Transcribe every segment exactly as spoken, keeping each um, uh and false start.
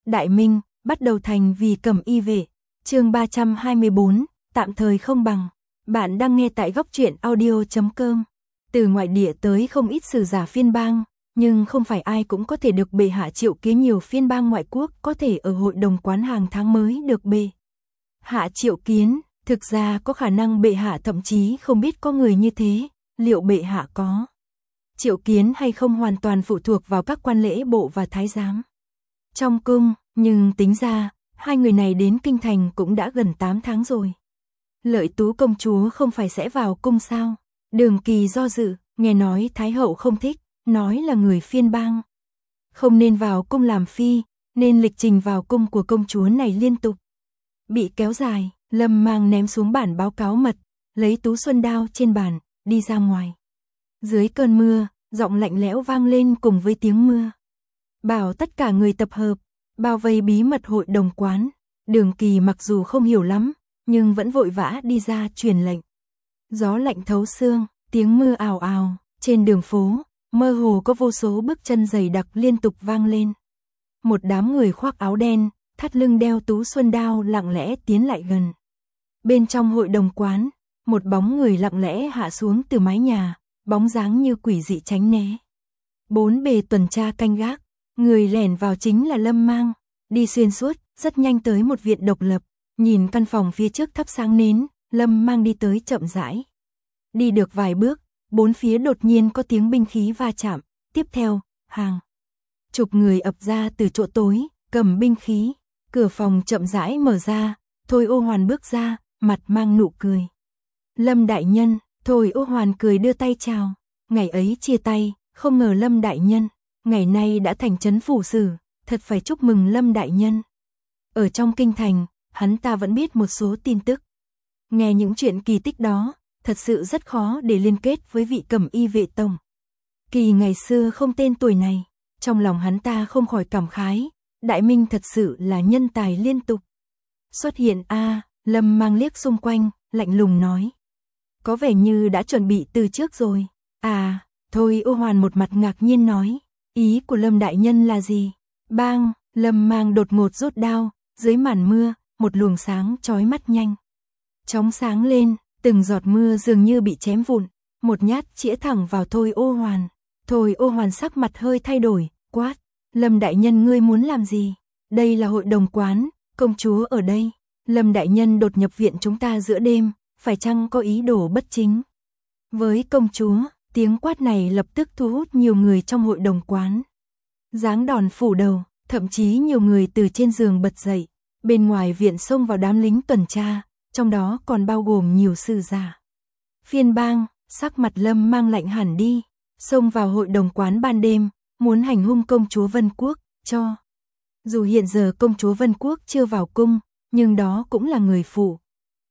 Đại Minh, bắt đầu thành vì Cẩm Y vệ. Chương ba trăm hai mươi bốn, tạm thời không bằng. Bạn đang nghe tại góc truyện audio chấm com. Từ ngoại địa tới không ít sử giả phiên bang, nhưng không phải ai cũng có thể được bệ hạ triệu kiến. Nhiều phiên bang ngoại quốc có thể ở hội đồng quán hàng tháng mới được bệ hạ triệu kiến. Thực ra có khả năng bệ hạ thậm chí không biết có người như thế. Liệu bệ hạ có triệu kiến hay không hoàn toàn phụ thuộc vào các quan lễ bộ và thái giám trong cung, nhưng tính ra, hai người này đến kinh thành cũng đã gần tám tháng rồi. Lợi Tú công chúa không phải sẽ vào cung sao? Đường Kỳ do dự, nghe nói Thái hậu không thích, nói là người phiên bang không nên vào cung làm phi, nên lịch trình vào cung của công chúa này liên tục bị kéo dài. Lâm Mang ném xuống bản báo cáo mật, lấy Tú Xuân Đao trên bàn, đi ra ngoài. Dưới cơn mưa, giọng lạnh lẽo vang lên cùng với tiếng mưa. Bảo tất cả người tập hợp, bao vây bí mật hội đồng quán. Đường Kỳ mặc dù không hiểu lắm, nhưng vẫn vội vã đi ra truyền lệnh. Gió lạnh thấu xương, tiếng mưa ào ào, trên đường phố, mơ hồ có vô số bước chân dày đặc liên tục vang lên. Một đám người khoác áo đen, thắt lưng đeo Tú Xuân Đao lặng lẽ tiến lại gần. Bên trong hội đồng quán, một bóng người lặng lẽ hạ xuống từ mái nhà, bóng dáng như quỷ dị tránh né. Bốn bề tuần tra canh gác, người lẻn vào chính là Lâm Mang, đi xuyên suốt, rất nhanh tới một viện độc lập, nhìn căn phòng phía trước thắp sáng nến, Lâm Mang đi tới chậm rãi. Đi được vài bước, bốn phía đột nhiên có tiếng binh khí va chạm, tiếp theo, hàng chục người ập ra từ chỗ tối, cầm binh khí, cửa phòng chậm rãi mở ra, Thôi Ô Hoàn bước ra, mặt mang nụ cười. Lâm đại nhân, Thôi Ô Hoàn cười đưa tay chào, ngày ấy chia tay, không ngờ Lâm đại nhân, ngày nay đã thành trấn phủ sử, thật phải chúc mừng Lâm đại nhân. Ở trong kinh thành, hắn ta vẫn biết một số tin tức. Nghe những chuyện kỳ tích đó, thật sự rất khó để liên kết với vị Cẩm Y vệ tổng Kỳ ngày xưa không tên tuổi này, trong lòng hắn ta không khỏi cảm khái, Đại Minh thật sự là nhân tài liên tục xuất hiện a. À, Lâm Mang liếc xung quanh, lạnh lùng nói. Có vẻ như đã chuẩn bị từ trước rồi. À, Thôi Ô Hoàn một mặt ngạc nhiên nói, ý của Lâm đại nhân là gì? Bang, Lâm Mang đột ngột rút đao, dưới màn mưa, một luồng sáng chói mắt nhanh chóng sáng lên, từng giọt mưa dường như bị chém vụn, một nhát chĩa thẳng vào Thôi Ô Hoàn. Thôi Ô Hoàn sắc mặt hơi thay đổi, quát, Lâm đại nhân ngươi muốn làm gì? Đây là hội đồng quán, công chúa ở đây. Lâm đại nhân đột nhập viện chúng ta giữa đêm, phải chăng có ý đồ bất chính với công chúa? Tiếng quát này lập tức thu hút nhiều người trong hội đồng quán. Giáng đòn phủ đầu, thậm chí nhiều người từ trên giường bật dậy, bên ngoài viện xông vào đám lính tuần tra, trong đó còn bao gồm nhiều sử giả phiên bang. Sắc mặt Lâm Mang lạnh hẳn đi, xông vào hội đồng quán ban đêm, muốn hành hung công chúa Vân Quốc, cho dù hiện giờ công chúa Vân Quốc chưa vào cung, nhưng đó cũng là người phụ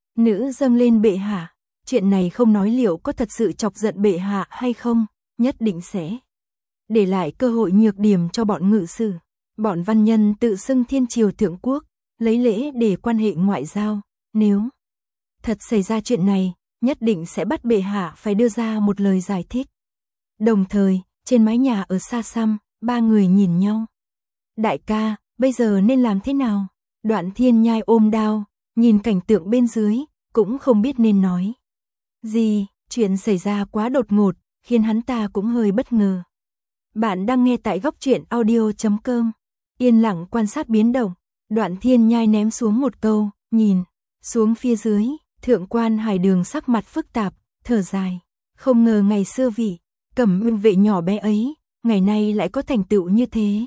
nữ dâng lên bệ hạ. Chuyện này không nói liệu có thật sự chọc giận bệ hạ hay không, nhất định sẽ để lại cơ hội nhược điểm cho bọn ngự sử. Bọn văn nhân tự xưng thiên triều thượng quốc, lấy lễ để quan hệ ngoại giao, nếu thật xảy ra chuyện này, nhất định sẽ bắt bệ hạ phải đưa ra một lời giải thích. Đồng thời, trên mái nhà ở xa xăm, ba người nhìn nhau. Đại ca, bây giờ nên làm thế nào? Đoạn Thiên Nhai ôm đao, nhìn cảnh tượng bên dưới, cũng không biết nên nói gì. Chuyện xảy ra quá đột ngột, khiến hắn ta cũng hơi bất ngờ. Bạn đang nghe tại góc truyện audio chấm com. Yên lặng quan sát biến động, Đoạn Thiên Nhai ném xuống một câu, nhìn xuống phía dưới, thượng quan Hải Đường sắc mặt phức tạp, thở dài. Không ngờ ngày xưa vị Cẩm vệ nhỏ bé ấy, ngày nay lại có thành tựu như thế.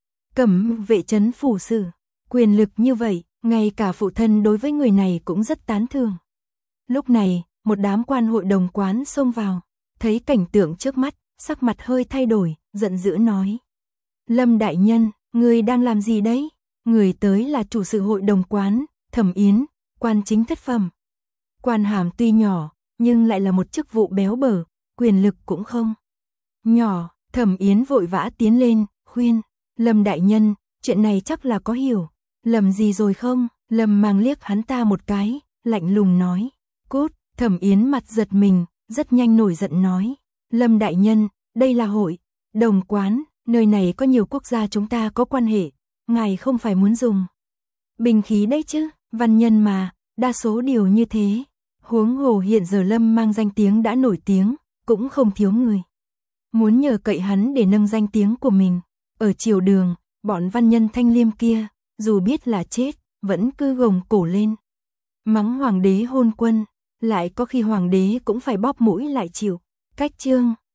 Cẩm vệ trấn phủ sử, quyền lực như vậy, ngay cả phụ thân đối với người này cũng rất tán thưởng. Lúc này, một đám quan hội đồng quán xông vào, thấy cảnh tượng trước mắt, sắc mặt hơi thay đổi, giận dữ nói. Lâm đại nhân, người đang làm gì đấy? Người tới là chủ sự hội đồng quán, Thẩm Yến, quan chính thất phẩm. Quan hàm tuy nhỏ, nhưng lại là một chức vụ béo bở, quyền lực cũng không nhỏ. Thẩm Yến vội vã tiến lên, khuyên. Lâm đại nhân, chuyện này chắc là có hiểu lầm gì rồi không? Lâm Mang liếc hắn ta một cái, lạnh lùng nói. Cút. Thẩm Yến mặt giật mình, rất nhanh nổi giận nói. Lâm đại nhân, đây là hội đồng quán, nơi này có nhiều quốc gia chúng ta có quan hệ, ngài không phải muốn dùng bình khí đấy chứ, văn nhân mà, đa số điều như thế. Huống hồ hiện giờ Lâm mang danh tiếng đã nổi tiếng, cũng không thiếu người muốn nhờ cậy hắn để nâng danh tiếng của mình. Ở triều đường, bọn văn nhân thanh liêm kia, dù biết là chết, vẫn cứ gồng cổ lên mắng hoàng đế hôn quân, lại có khi hoàng đế cũng phải bóp mũi lại chịu. Cách chương